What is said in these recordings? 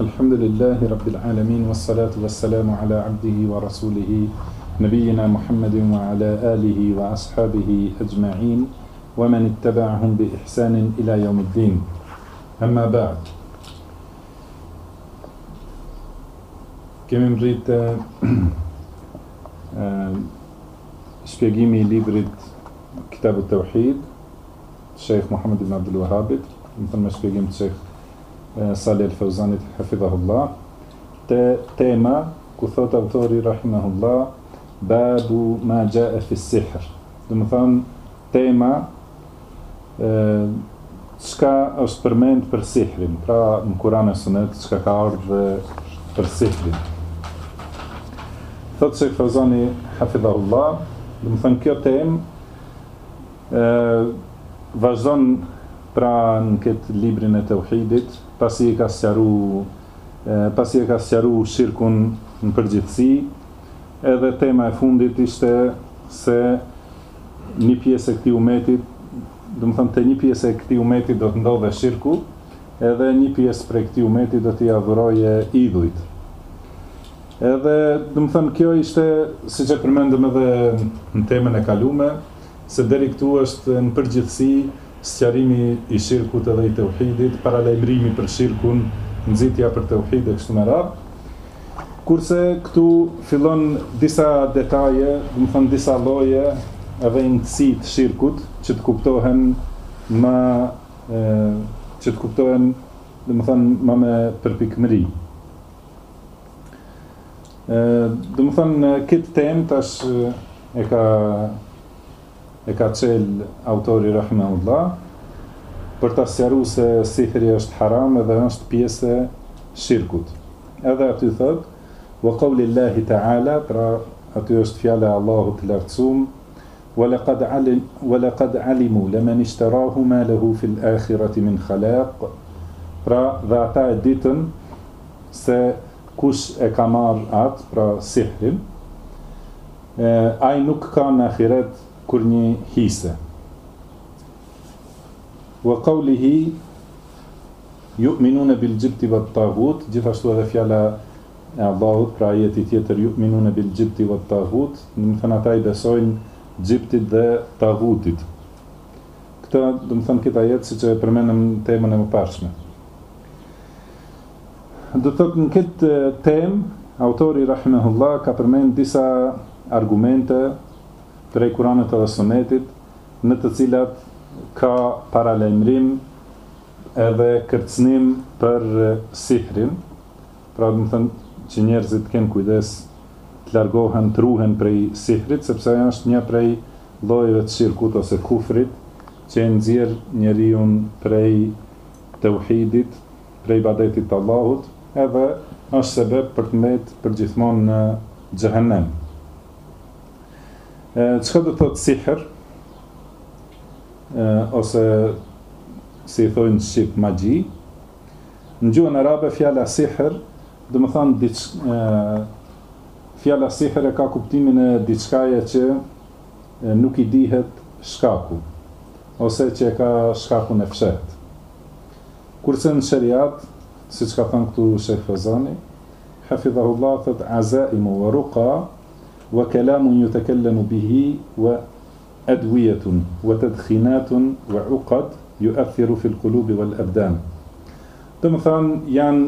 Alhamdulillahi Rabbil Alamin, wassalatu wassalamu ala abdihi wa rasulihi, nabiyina Muhammadin wa ala alihi wa ashabihi ajma'in, wa man ittaba'ahum bi ihsanin ila yawmiddin. Amma ba'd. Kemi mbritë shpjegimi I librit Kitab at-Tauhid, Sheikh Muhammad ibn Abdul Wahhabit, me shpjegim të Sheikh Salih al-Fawzanit hafidhahullah, te tema ku thot autori rahimahullah, babu ma jaa fi sihr. Do të thonë tema çka është përmend për sihrin, pra në Kur'an e Sunet çka ka ardhur për sihrin. Thot Sheikh Fawzani hafidhahullah, do të thonë kjo temë vazhdon pra në këtë librin e Tauhidit, pasi e ka sqaruar shirkun në përgjithësi, edhe tema e fundit ishte se një pjesë e këtij umetit, do të thonë te një pjesë e këtij umetit do të ndodhe shirku, edhe një pjesë prej këtij umetit do t'i adhuroje idhujt. Edhe do të thonë kjo ishte, siç e përmendëm edhe në temën e kaluar, se deri këtu është në përgjithësi sqarimi I shirkut edhe I tauhidit, paralajmërimi për shirkun, nxitja për tauhid e kështu me radhë. Kurse këtu fillon disa detaje, do të thonë disa lloje edhe ndësi të shirkut që të kuptohen do të thonë më me përpikmëri. Do të thonë këtë temë tash e ka çel autori rahimahullah për ta sqaruar se sihri është haram edhe është pjesë e shirkut. Edhe aty thot wa qawlillahi ta'ala, pra aty është fjala e Allahut të lartësuar, wa laqad alimu liman ishtarahu ma lahu fil akhirati min khalaq, pra dhe ata e ditën se kush e ka marrë atë, pra sihrin, ai nuk ka në ahiret kur një hise. Wa qawlihi yu'minuna bil jibti wat taghut, gjithashtu edhe fjala e Allahut, pra ajeti tjetër yu'minuna bil jibti wat taghut, do të thonë ata I besojnë gjiptit dhe taghutit. Këtë do të thonë këtë ajet siç e përmendëm në temën e mëparshme. Do të thotë në këtë temë autori rahimahullah ka përmend disa argumente prej Kuranit edhe Sunetit, në të cilat ka paralajmërim edhe kërcënim për sihrin, pra do të thënë që njerëzit kenë kujdes të largohen, të ruhen prej sihrit, sepse ajo është një prej llojeve të shirkut ose kufrit, që e nxjerr njeriu prej tauhidit, prej ibadetit të Allahut, edhe është sebeb për të mbetë përgjithmonë në xhehenem. Çka do të thotë sihr, ose si I thojnë në shqip magji, në gjuhën arabe fjala sihr, do të thonë fjala sihr e ka kuptimin e diçkaje që nuk I dihet shkaku, ose që e ka shkakun e fshehtë. Kurse në shariat, siç ka thënë këtu Sheikh Fawzani, hafidhahullah, thot azaimu wa ruqa wa kalamun yutakallamu bihi wa adwiyatun wa tadkhinatun wa uqad yu'athiru fil qulubi wal abdan. Do të thonë janë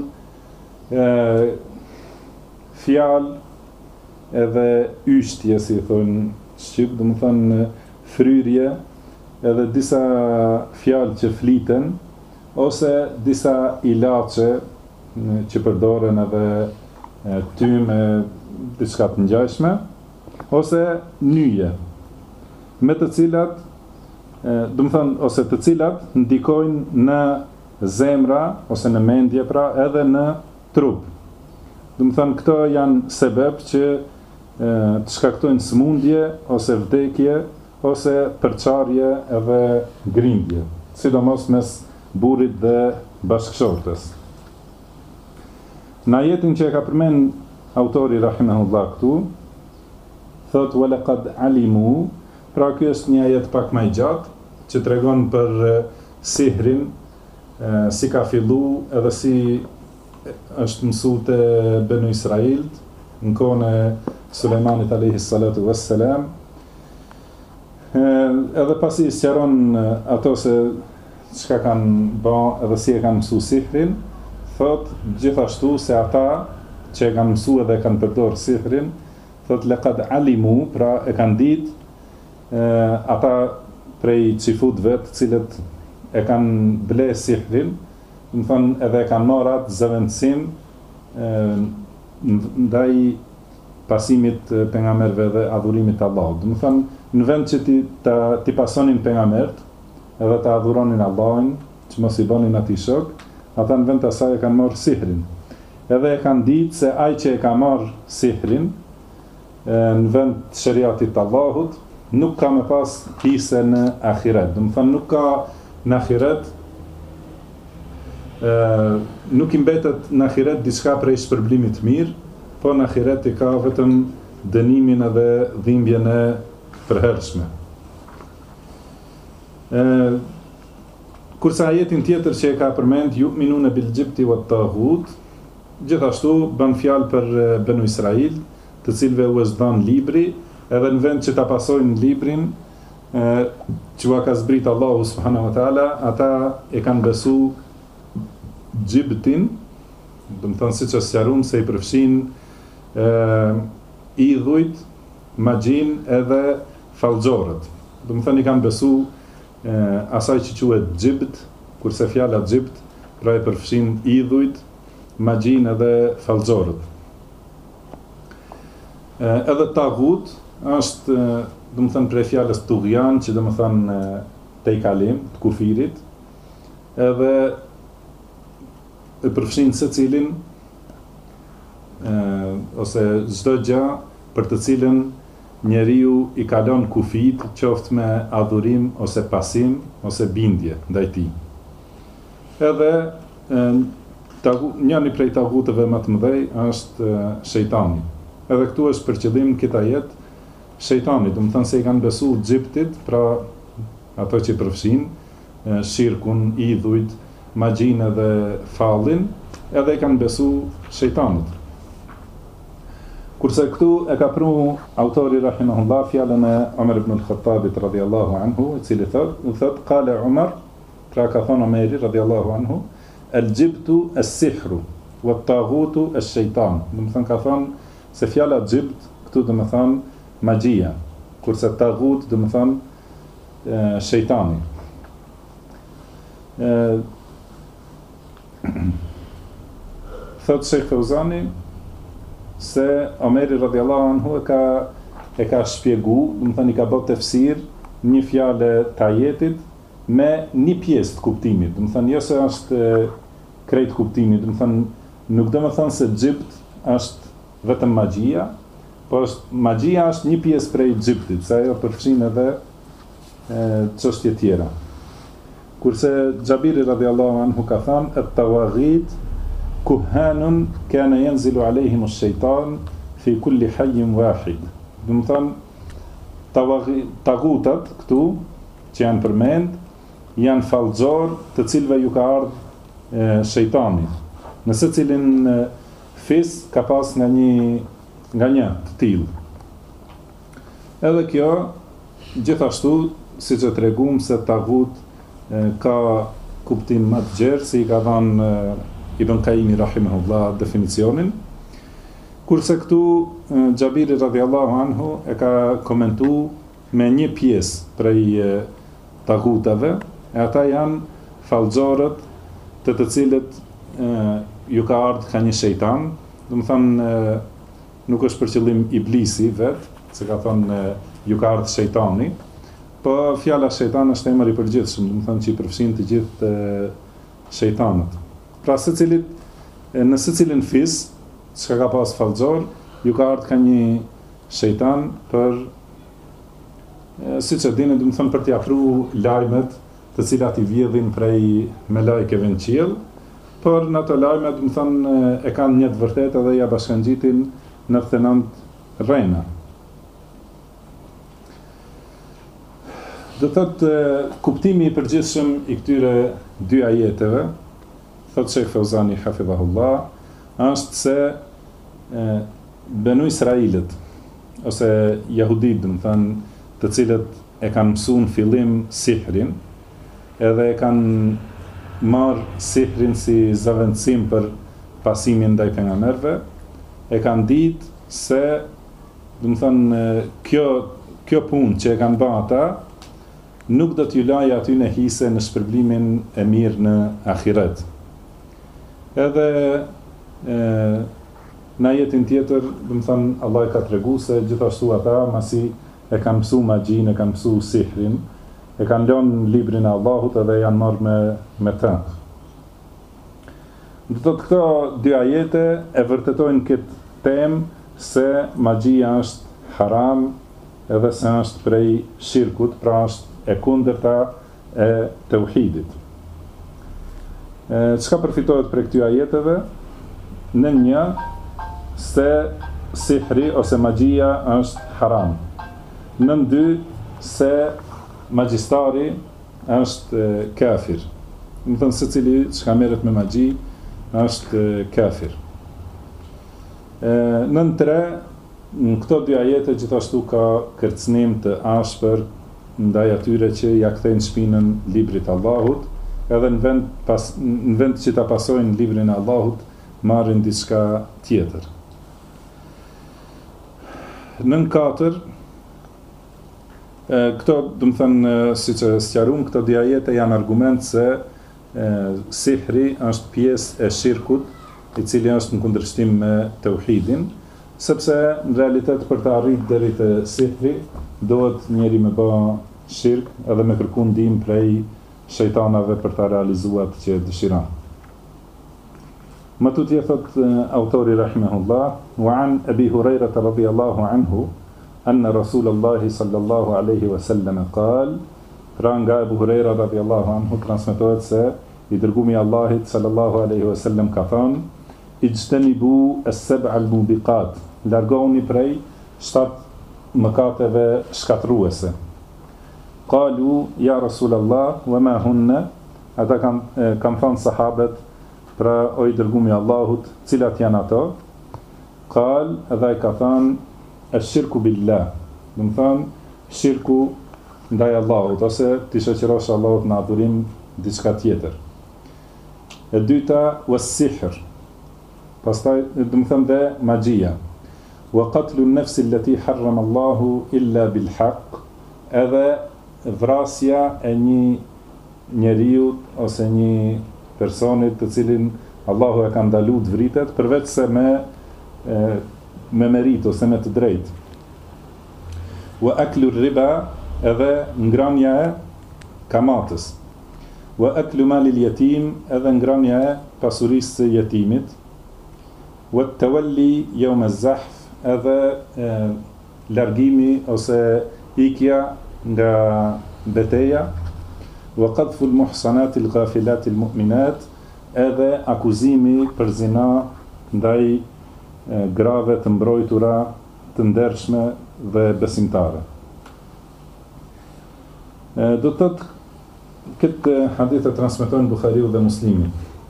fjalë edhe yshtje, si thonë shqip, do të thonë fryrje, edhe disa fjalë që fliten, ose disa ilaçe që përdoren edhe tyme diçka të ngjashme, ose nyje, me të cilat, do të thonë, ose të cilat ndikojnë në zemra, ose në mendje, pra edhe në trup. Do të thonë, këto janë sebeb që të shkaktojnë sëmundje, ose vdekje, ose përçarje edhe grindje, sidomos mes burrit dhe bashkëshortës. Në ajetin që e ka përmend autori rahimahullah këtu, thot wa laqad alimu, pra ky është një ajet pak më I gjatë, që tregon për sihrin, si ka fillu edhe si është mësuar te Benu Israilt në kohën e Sulejmanit alayhi salatu wassalam. Edhe pasi sqaron ato se çka kanë bë edhe si e kanë mësuar sihrin, thot gjithashtu se ata që e kanë mësuar dhe kanë përdorur sihrin, thot laqad alimu, pra e kanë ditë ata prej çifutëve të cilët e kanë ble sihrin, do të thonë edhe e kanë marrë atë zëvendësim ndaj pasimit pejgamberëve dhe adhurimit të Allahut. Do të thonë në vend që ti pasonin pejgambert edhe të adhuronin Allahin, që mos i bënin atij shok, ata në vend të asaj e kanë marrë sihrin. Edhe e kanë ditë se ai që e ka marrë sihrin në vend të shariatit të Allahut, nuk ka më pas hise në ahiret. Do të thonë nuk ka në ahiret, nuk i mbetet në ahiret diçka prej shpërblimit mirë, po në ahiret i ka vetëm dënimin edhe dhimbjen e përhershme. Kurse ajetin tjetër që e ka përmend yu'minuna bil jibti wat taghut, gjithashtu bën fjalë për Benu Israil, të cilëve u është dhënë libri, edhe në vend që ta pasojnë librin që ka zbrit Allahu subhanahu wa taala, ata e kanë besu gjibtin, do të thonë siç është sqaruar se i përfshin idhujt, magjin edhe fallxorët. Do të thonë i kanë besu asaj që quhet gjibt, kurse fjala gjibt pra e përfshin idhujt, magjin edhe fallxorët. Edhe tagut është, do të thënë prej fjalës tughyan, që do të thënë tejkalim, të kufirit, edhe e përfshin secilin ose çdo gjë për të cilën njeriu i kalon kufit, qoftë me adhurim ose pasim ose bindje ndaj tij. Edhe njëri prej taguteve më të mëdhej është shejtani. Edhe këtu është për qëllim këtë ajet shejtani, do të thonë se i kanë besu xhiptit, pra ato që përfshin shirkun, idhujt, magjin edhe fallin, edhe i kanë besu shejtanit. Kurse këtu e ka pru autori rahimahullah fjalën e Umar ibn al-Khattabit radhiyallahu anhu, i cili thot qala Umar, pra ka thonë Omeri radhiyallahu anhu, al-jibtu as-sihru wa at-taghutu ash-shaytan. Do të thonë ka thonë se fjala gjibt këtu do të thonë magjia, kurse taghut do të thonë shejtani. Thot Sheikh Fauzani se Omeri radhiyallahu anhu e ka shpjegu, do të thënë i ka bërë tefsir një fjalë të ajetit me një pjesë të kuptimit, do të thënë jo se është krejt kuptimi, do të thënë nuk do të thënë se gjibt është vetëm magjia, po magjia është një pjesë prej xhiptit, se ajo përfshin edhe çështje tjera. Kurse Xhabiri radhiyallahu anhu ka thënë at-tawaghit kuhanun kana yanzilu alayhim ash-shaytan fi kulli hayyin wahid. Do të thonë tagutat këtu që janë përmend janë fallxor të cilëve ju ka ardhur shejtani. Në secilin fis ka pas nga një të tillë. Edhe kjo gjithashtu, siç e treguam se tagut ka kuptim më të gjerë, si i ka dhënë Ibn Qayyim rahimahullah definicionin, kurse këtu Xhabiri radhiyallahu anhu e ka komentuar me një pjesë prej tagutave, e ata janë fallxorët të cilët ju ka ardhur ka një shejtan, do të thonë nuk është për qëllim iblisi vet, se ka thonë ju ka ardhur shejtani, po fjala shejtan është emër i përgjithshëm, do të thonë që i përfshin të gjithë shejtanët. Pra në secilin fis, çka ka pas fallxor, ju ka ardhur ka një shejtan për siç e dini, do të thonë për t'i afruar lajmet të cilat i vjedhin prej melajkeve në qiell, por në ato lajme, do të thonë e kanë një të vërtetë dhe ja bashkangjitin 99 rrena. Do thotë kuptimi i përgjithshëm i këtyre dy ajeteve, thot Sheikh Fauzani hafidhahullah, është se Benu Israilit ose jahudit, do të thënë, të cilët e kanë mësuar në fillim sihrin, edhe e kanë marrë sihrin si zavendësim për pasimin ndaj pejgamberëve, e kanë ditë se, do të thënë, kjo punë që e kanë bërë ata nuk do t'ju lajë aty në hise në shpërblimin e mirë në ahiret. Edhe në ajetin tjetër, do të thënë, Allah ka tregu se gjithashtu ata, masi e kanë mësu magjin, e kanë mësu sihrin, e kanë lënë librin e Allahut edhe janë marrë me të. Do të këto dy ajete e vërtetojnë këtë temë se magjia është haram edhe se është prej shirkut, pra është e kundërta e tauhidit. Çka përfitohet prej këtyre ajeteve? Në një, se sihri ose magjia është haram. Në dy, se magjistari është kafir. Më thënë se cili çka merret me magji është kafir. Në tre, në këto dy ajete gjithashtu ka kërcënim të ashpër ndaj atyre që ja kthejnë shpinën librit Allahut, edhe në vend që ta pasojnë librin e Allahut, marrin diçka tjetër. Në katër, këto, do të thënë, siç e sqaruam, këto dy ajete janë argument se sihri është pjesë e shirkut, i cili është në kundërshtim me tauhidin, sepse në realitet për të arritur deri te sihri duhet njeri me bë shirk edhe me kërku ndihmë prej shejtanave për ta realizuar atë që dëshiron. Më tutje thot autori rahimahullah, wa an Abi Huraira radhiyallahu anhu anna Rasulullah sallallahu alaihi wasallam qal, pra nga Abu Huraira radhiyallahu anhu transmetohet se i dërgumi i Allahit sallallahu alaihi wasallam ka thënë: ijtanibu as-sab'a al-mubiqat, largoni prej 7 mëkateve shkatruese. Qalu ya Rasulullah wa ma hunna, ata kanë thënë sahabët, pra o i dërgumi i Allahut, cilat janë ato? Qal, edhe ai ka thënë ash-shirku billah, do të thonë shirku ndaj Allahut, ose ti shoqërosh Allahut në adhurim diçka tjetër. E dyta, was-sihr, pastaj do të thonë dhe magjia. Wa qatlu an-nafs allati harrama Allahu illa bil haqq, edhe vrasja e një njeriu ose një personit të cilin Allahu e ka ndaluar të vritet, përveç se me merit ose me të drejtë. Wa aklu riba, edhe ngrania e kamatës. Wa aklu malil yatim, edhe ngrania e pasurisë së jetimit. Wa tawalli yawm az-zahf, edhe largimi ose ikja nga betejë. Wa qadhfu al-muhsanati al-ghafilati al-mu'minat, edhe akuzimi për zina ndaj grave të mbrojtura, të ndershme dhe besimtare. Do të thotë, këtë hadith e transmetojnë Buhariu dhe Muslimi.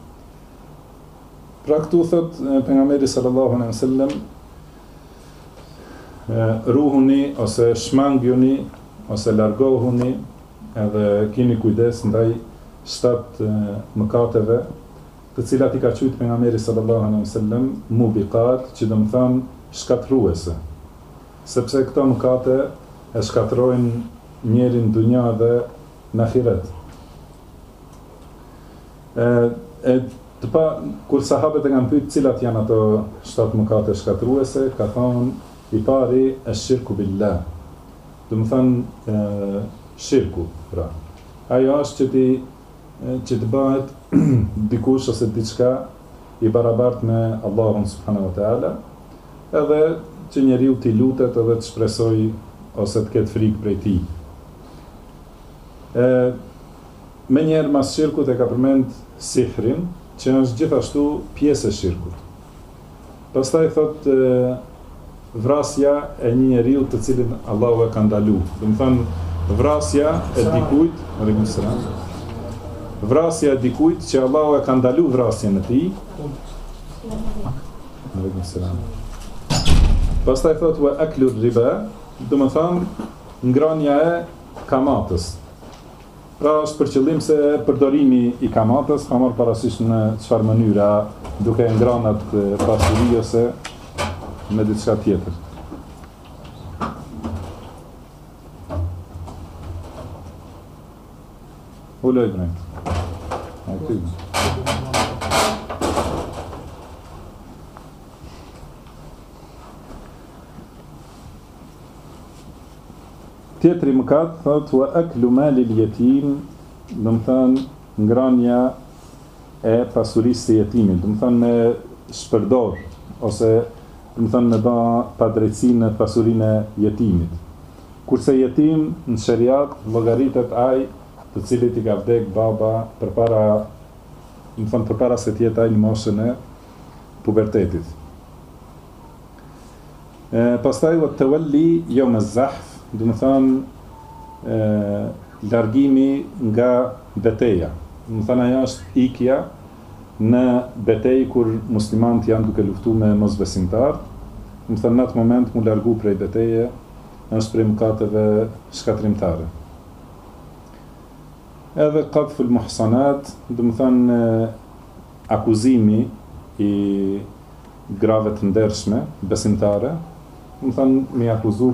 Pra këtu thot pejgamberi sallallahu alaihi wasallam, ruhuni ose shmangjuni ose largohuni, edhe keni kujdes ndaj 7 mëkateve, të cilat i ka thënë pejgamberi sallallahu alaihi wasallam mubiqat, që do të thonë shkatruese, sepse këto mëkate e shkatrojnë njerin në dunja dhe në ahiret. Kur sahabët e kanë pyetur cilat janë ato 7 mëkate shkatruese, ka thonë i pari ash-shirku billah, do të thonë shirku, pra. Ajo është që të bëhet dikush ose diçka i barabart me Allahun subhanahu wa taala, edhe që njeriu t'i lutet edhe të shpresoj ose të ketë frikë prej tij. Me njerë mas shirkut e ka përmend sihrin, që është gjithashtu pjesë e shirkut. Pastaj thot vrasja e një njeriu të cilin Allahu e ka ndaluar. Do të thonë vrasja e dikujt, vrasja e dikujt që Allahu e ka ndaluar vrasjen e tij, Aleikum selam. Pastaj thot wa aklu riba, do të thonë ngrania e kamatës. Pra është për qëllim se përdorimi i kamatës ka marrë parasysh në çfarë mënyra, duke ngrënë atë pasuri ose me diçka tjetër. Uloj drejt. Tjetëri mëkat, thot, wa aklu malil jetim, do më thënë, ngrania e pasurisë të jetimit, do më thënë me shpërdor, ose do më thënë me ba padrejtësinë në pasurinë e jetimit. Kurse jetim, në shariat, llogaritet ai të cilit i ka vdek baba përpara, do më thënë përpara se të jetë ai në moshën e pubertetit. Pastaj wa tawalli yawm az-zahf, do më thënë largimi nga beteja. Do më thënë ajo është ikja në betejë kur muslimanët janë duke luftuar me mosbesimtar. Do më thënë në atë moment mu largu prej beteje është prej mëkateve shkatrimtare. Edhe qadful muhsanat, do më thënë akuzimi i grave të ndershme, besimtare, do më thënë me akuzu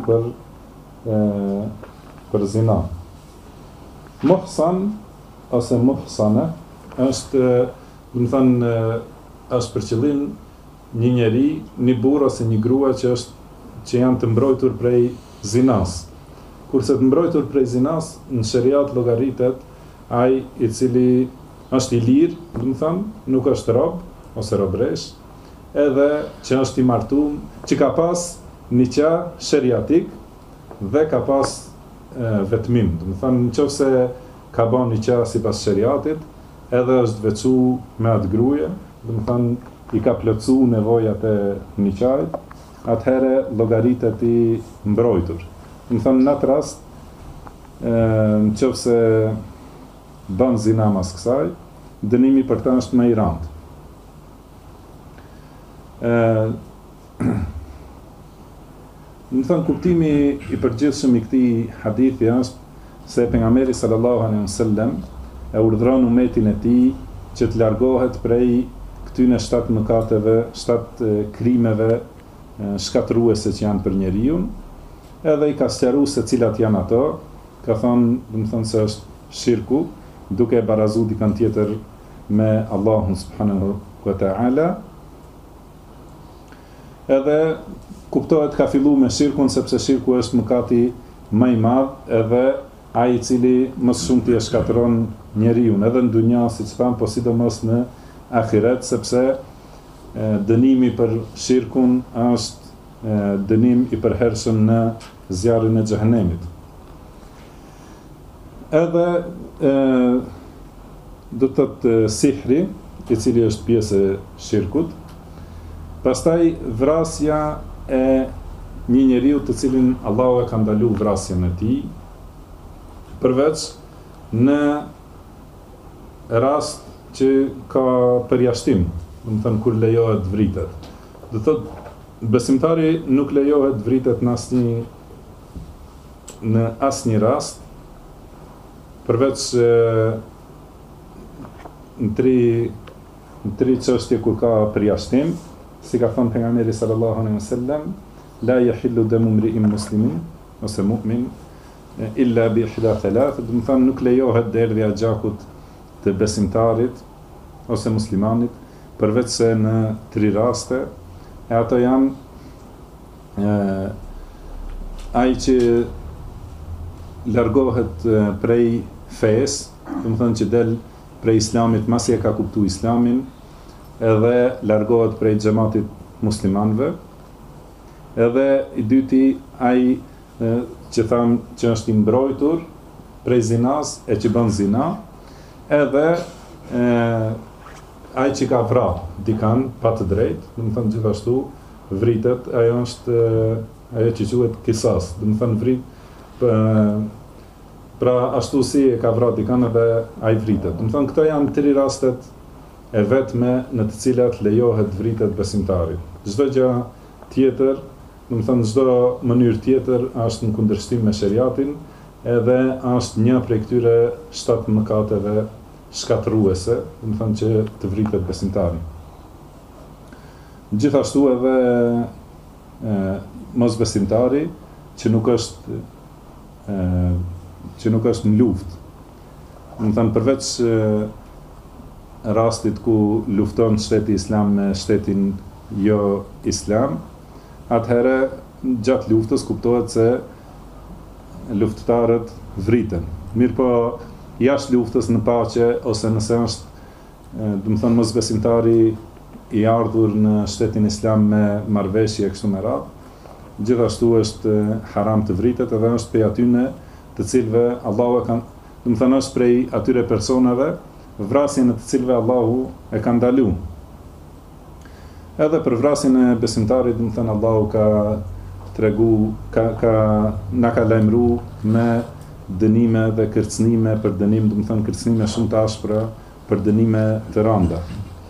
për zina. Muhsan ose muhsana është, do më thënë, është për qëllim një njeri, një burr ose një grua që janë të mbrojtur prej zinas. Kurse të mbrojtur prej zinas, në shariat llogaritet ai i cili është i lirë, do më thënë, nuk është rob ose robresh, edhe që është i martuar, që ka pas nikah shariatik dhe ka pas vetmim. Do më thënë, nëse ka bën nikah sipas shariatit, edhe është veçu me atë gruaje, do më thënë, i ka plotsu nevojat e nikahit, atëherë llogaritet i mbrojtur. Do më thënë, në atë rast, nëse bën zina mas kësaj, dënimi për ta është më i rëndë. Në thënë, kuptimi i përgjithshëm i këtij hadithi është se pejgamberi sallallahu alaihi wasallam e urdhëron umetin e tij që të largohet prej këtyne 7 mëkateve, 7 krimeve shkatërruese që janë për njeriu, edhe i ka sqaruar se cilat janë ato, ka thënë, do të thonë se është shirku, duke e barazu dikën tjetër me Allahun subhanahu wa ta'ala. Edhe kuptohet ka fillu me shirkun, sepse shirku është mëkati më i madh, edhe ai i cili më shumë t'i e shkatëron njeriu, edhe në dunja, siç tham, po sidomos në ahiret, sepse dënimi për shirkun është dënim i përhershëm në zjarrin e xhehenemit. Edhe do të thotë sihri, i cili është pjesë e shirkut, pastaj vrasja e një njeriu të cilin Allahu e ka ndaluar vrasjen e tij, përveç në rast që ka përjashtim, do të thënë kur lejohet vritet. Do të thotë besimtari nuk lejohet vritet në asnjë rast, përveç në tri çështje kur ka përjashtim, si ka thënë pejgamberi sallallahu alaihi wasallam, la yahillu damu imri'in muslimin ose mu'min illa bi ihda thalath, do të thonë nuk lejohet derdhja e gjakut të besimtarit ose muslimanit përveç se në 3 raste, e ato janë ai që largohet prej fesë, do të thonë që del prej islamit masi e ka kuptuar islamin, edhe largohet prej xhamatit muslimanëve, edhe i dyti ai që tham që është i mbrojtur prej zinas e që bën zina, edhe ai që ka vrarë dikan pa të drejtë, do të thonë gjithashtu vritet, ajo është ajo që quhet kisas, do të thonë vrit pra ashtu si e ka vrarë dikan edhe ai vritet. Do të thonë këto janë 3 rastet e vetme në të cilat lejohet vritet besimtarit. Çdo gjë tjetër, do të thënë çdo mënyrë tjetër është në kundërshtim me shariatin, edhe është një prej këtyre 7 mëkateve shkatërruese, do të thënë që të vritet besimtari. Gjithashtu edhe mosbesimtari që nuk është në luftë. Do të thënë përveç rastit ku lufton shteti islam me shtetin jo islam, atëherë gjatë luftës kuptohet se luftëtarët vriten. Mirë po, jashtë luftës në paqe, ose nëse është, do të thënë mosbesimtari i ardhur në shtetin islam me marrëveshje kështu me radhë, gjithashtu është haram të vritet, edhe është prej atyne të cilëve Allahu e kanë, do të thënë është prej atyre personave vrasjen e të cilëve Allahu e ka ndalu. Edhe për vrasjen e besimtarit, do të thënë Allahu ka tregu, na ka lajmëru me dënime dhe kërcënime për dënim, do të thënë kërcënime shumë të ashpra për dënime të rënda.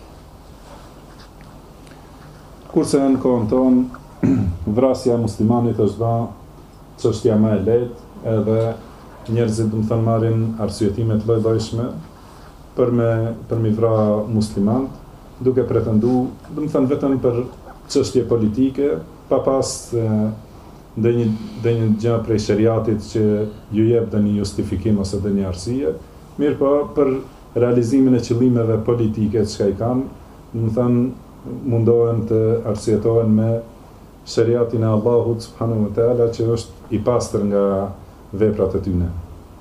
Kurse në kohën tonë, vrasja e muslimanit është ba çështja më e lehtë, edhe njerëzit do të thënë marrin arsyetime të lloj-llojshme për mi vra muslimant, duke pretendu, do të thënë vetëm për çështje politike, pa pas ndonjë gjë prej shariatit që ju jep ndonjë justifikim ose ndonjë arsye, mirë po për realizimin e qëllimeve politike që i kanë, do të thënë mundohen të arsyetohen me shariatin e Allahut subhanahu wa taala që është i pastër nga veprat e tyre.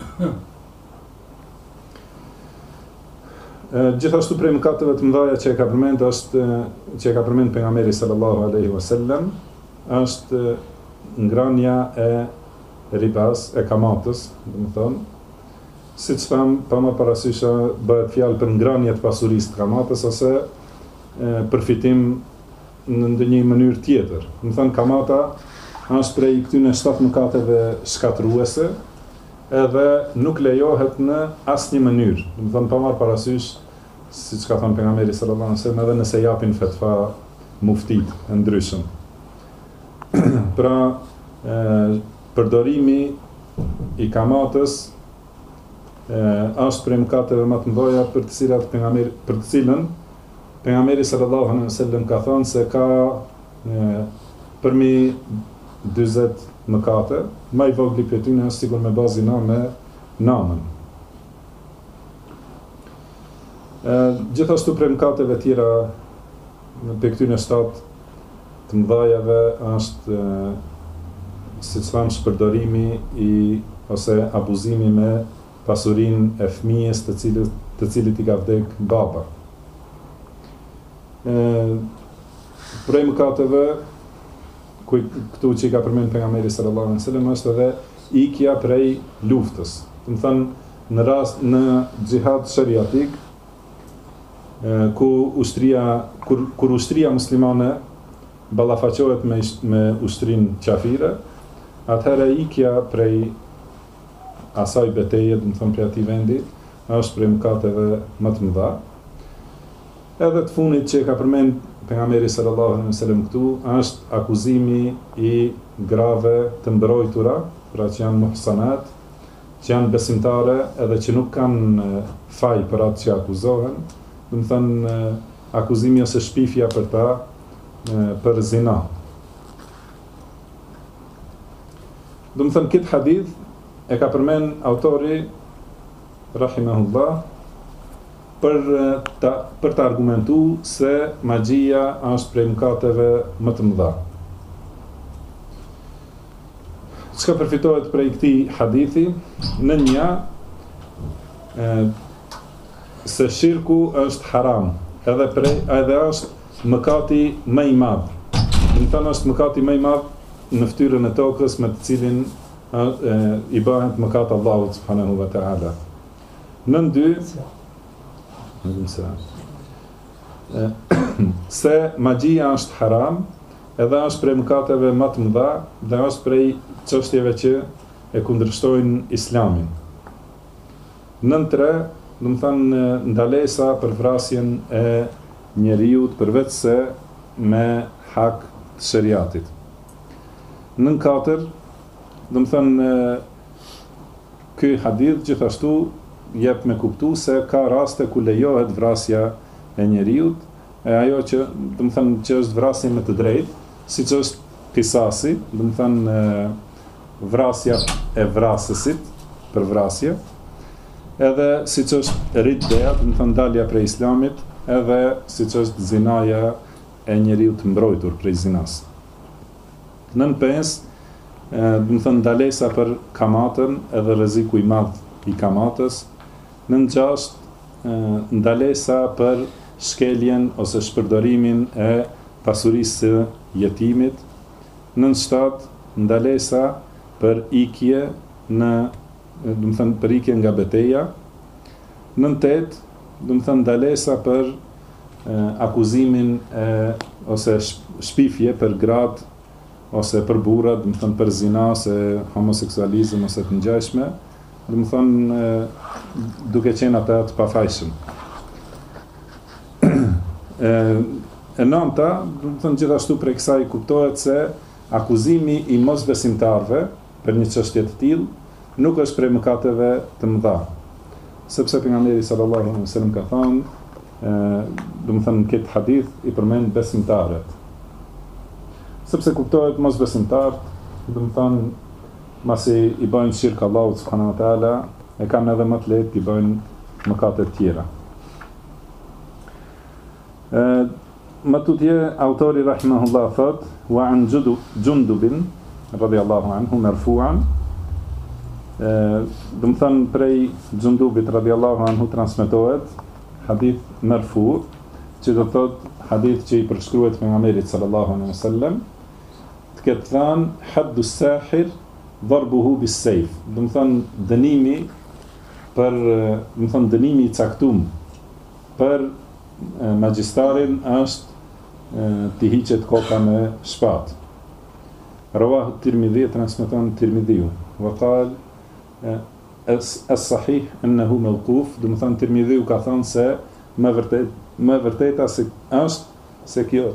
Gjithashtu prej mëkateve të mëdha që e ka përmend pejgamberi sallallahu alaihi wasallam është ngrania e ribas, e kamatës, do të thonë, siç tham, pa më parasysh bëhet fjalë për ngranje të pasurisë të kamatës ose përfitim në ndonjë mënyrë tjetër. Do të thonë kamata është prej këtyre 7 mëkateve shkatërruese, edhe nuk lejohet në asnjë mënyrë. Do të thonë pa marrë parasysh, siç ka thënë pejgamberi sallallahu alajhi wasallam, edhe nëse japin fetva muftit e ndryshëm. Pra, përdorimi i kamatës është prej mëkateve më të mëdha për të cilën pejgamberi sallallahu alajhi wasallam ka thënë se ka përmi 40 mëkate, më i vogli për ty në është sigur me bazina me namën. Gjithashtu prej mëkateve tjera për këtyne 7 të mëdhajave është siç thamë shpërdorimi ose abuzimi me pasurinë e fëmijës të cilit i ka vdek baba. Prej mëkateve këtu që i ka përmend pejgamberi sallallahu alaihi wasallam është edhe ikja prej luftës. Do të thënë në xihad shariatik, kur ushtria muslimane ballafaqohet me ushtrinë qafire, atëherë ikja prej asaj betejë, do të thënë prej atij vendi, është prej mëkateve më të mëdha. Edhe të fundit që ka përmend pejgamberi sallallahu alaihi wasallam këtu është akuzimi i grave të mbrojtura, pra që janë muhsanat, që janë besimtare edhe që nuk kanë faj për atë që akuzohen, do të thënë akuzimi ose shpifja për ta për zina. Do të thënë këtë hadith e ka përmend autori rahimahullah për të argumentu se magjia është prej mëkateve më të mëdha. Çka përfitohet prej këtij hadithi? Në një se shirku është haram, edhe është mëkati më i madh. Do të thënë është mëkati më i madh në fytyrën e tokës me të cilin i bëhet mëkat Allahut subhanahu wa taala. Në dy se magjia është haram, edhe është prej mëkateve më të mëdha dhe është prej çështjeve që e kundërshtojnë Islamin. Në tre do të thënë ndalesa për vrasjen e njeriut përveç se me hak të shariatit. Nën 4, do të thënë ky hadith gjithashtu jep me kuptu se ka raste ku lejohet vrasja e njeriut, e ajo që, do të thënë që është vrasje me të drejtë, siç është kisasi, do të thënë vrasja e vrasësit për vrasje, edhe siç është riddeja, do të thënë dalja prej islamit, edhe siç është zinaja e njeriu të mbrojtur prej zinas. Nën 5, do të thënë ndalesa për kamatën edhe rreziku i madh i kamatës. Nën 6, ndalesa për shkeljen ose shpërdorimin e pasurisë së jetimit. Nën 7, ndalesa për ikje në, do të thënë për ikje nga betejë. Nën 8, do të thënë ndalesa për akuzimin ose shpifje për gratë ose për burrat, do të thënë për zina ose homoseksualizëm ose të ngjashme, do të thënë duke qenë ata të pafajshëm. E nënta, do të thënë gjithashtu prej kësaj kuptohet se akuzimi i mosbesimtarëve për një çështje të tillë nuk është prej mëkateve të mëdha. Sepse pejgamberi sallallahu alaihi wasallam ka thënë, do të thënë këtë hadith i përmend besimtarët. Sepse kuptohet mosbesimtarët, do të thënë masi i bëjnë shirk Allahut subhanahu wa taala, e kanë edhe më të lehtë të bëjnë mëkate të tjera. Më tutje autori rahimahullah thot, wa an Jundubin radhiyallahu anhu marfu'an, do të thënë prej Jundubit radhiyallahu anhu transmetohet hadith marfu', që do thot hadith që i përshkruhet pejgamberit sallallahu alaihi wasallam, të ketë thënë haddu sahir darbuhu bis-sayf, do të thënë dënimi për, do të thënë dënimi i caktuar për magjistarin është të hiqet koka me shpatë. Rawahu Tirmidhi, transmeton Tirmidhiu, wa qal as-sahih annahu mawquf, do të thënë Tirmidhiu ka thënë se më vërteta se është se kjo,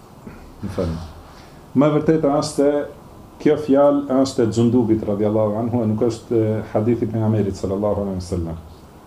më vërteta është se kjo fjalë është e Jundubit radhiyallahu anhu, nuk është hadithi i pejgamberit sallallahu alaihi wasallam.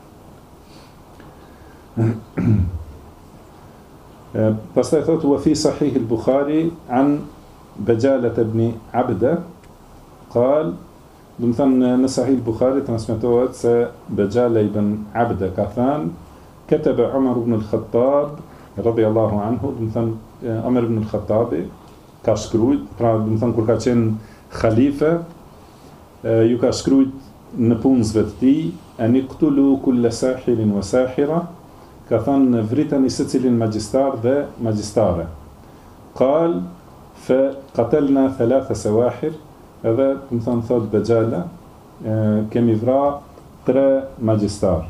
Pastaj thotë wa fi sahih al-Bukhari an Bajalah ibn Abda qal, do të thënë në sahih al-Bukhari transmetohet se Bajala ibn Abda ka thënë kataba Umar ibn al-Khattab radhiyallahu anhu, do të thënë Umar ibn al-Khattabi ka shkruajt, pra do të thënë kur ka qenë khalife, ju ka shkruajt në punësve të tij, ani qtulu kull sahirin wa sahira, ka thënë vriteni secilin magjistar dhe magjistare. Qal fa qatalna 3 sawahir, edhe do të thënë thot Bajala, kemi vrar 3 magjistar.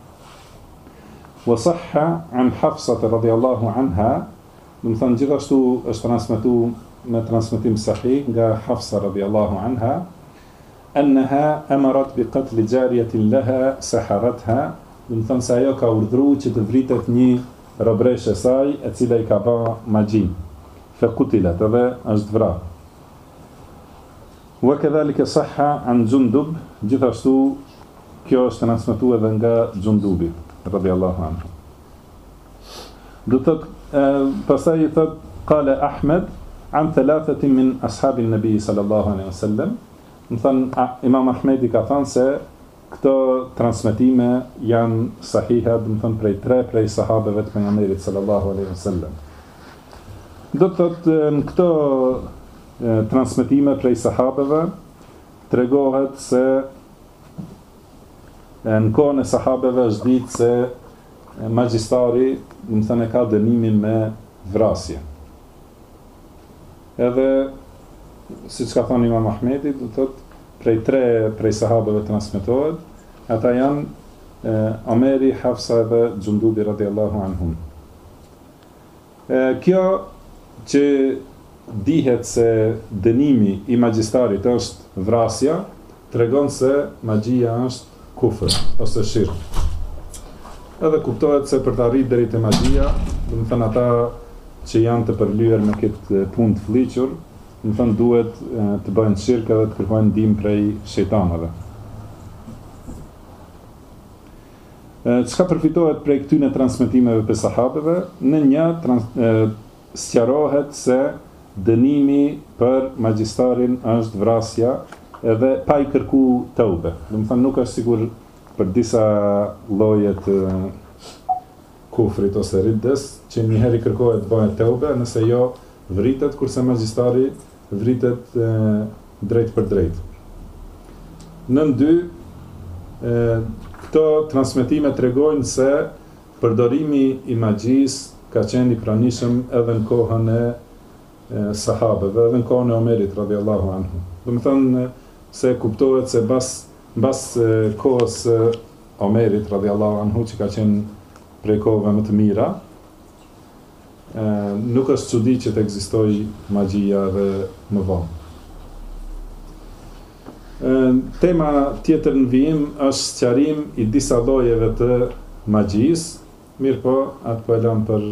Wa sahha an Hafsa radhiyallahu anha, do të thënë gjithashtu është transmetuar me transmetim sahih nga Hafsa radhiyallahu anha, annaha amarat bi qatl jariyatin laha saharatha, do të thënë se ajo ka urdhëruar që të vritet një robreshe e saj e cila i ka bërë magji. Fa qutilat, edhe është vrarë. Wa kadhalika sahha an Jundub, gjithashtu kjo është transmetuar edhe nga Jundubi radhiyallahu anhu. Do të pastaj i thot qala Ahmed an 3 min ashabin nabi sallallahu alaihi wasallam, do thënë Imam Ahmedi ka thënë se këto transmetime janë sahiha, do të thënë prej sahabeve të pejgamberit sallallahu alaihi wasallam. Do të thotë në këto transmetime prej sahabeve tregohet se në kohën e sahabeve është ditë se magjistari, do të thënë ka dënimin me vrasje. Edhe siç ka thënë Imam Ahmedi, do të thotë prej sahabeve transmetohet, ata janë Omeri, Hafsa dhe Jundubi radhiyallahu anhum. Kjo që dihet se dënimi i magjistarit është vrasja, tregon se magjia është kufër ose shirk. edhe kuptohet se për të arritur deri te magjia, do të thënë ata që janë të përlyer me këtë punë të fllihur, do të thënë duhet të bëjnë shirk edhe të kërkojnë ndihmë prej shejtanëve. Çka përfitohet prej këtyre transmetimeve të sahabeve? Në një sqarohet se dënimi për magjistarin është vrasja edhe pa i kërku tëube. Do të thënë nuk është sigur për disa lloje të kufrit ose riddes që një herë i kërkohet të bëhet tëube, nëse jo vritet, kurse magjistari vritet drejt për drejt. Nën dy, këto transmetime tregojnë se përdorimi i magjisë ka qenë i pranishëm edhe në kohën e sahabeve, edhe në kohën e Omerit radhiyallahu anhu. Do të thënë se kuptohet se mbas kohës Omerit radhiyallahu anhu, që ka qenë prej kohëve më të mira, nuk është çudi që të ekzistojë magjia edhe më vonë. Tema tjetër në vijim është sqarim i disa llojeve të magjisë, mirë po, atë po e lëm për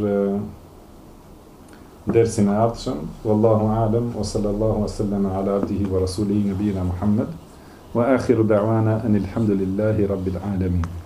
dersin e ardhshëm. Wallahu a'lam wa sallallahu wa sallama ala abdihi wa rasulihi nabiyina Muhammad wa akhiru da'wana anil hamdulillahi rabbil alamin.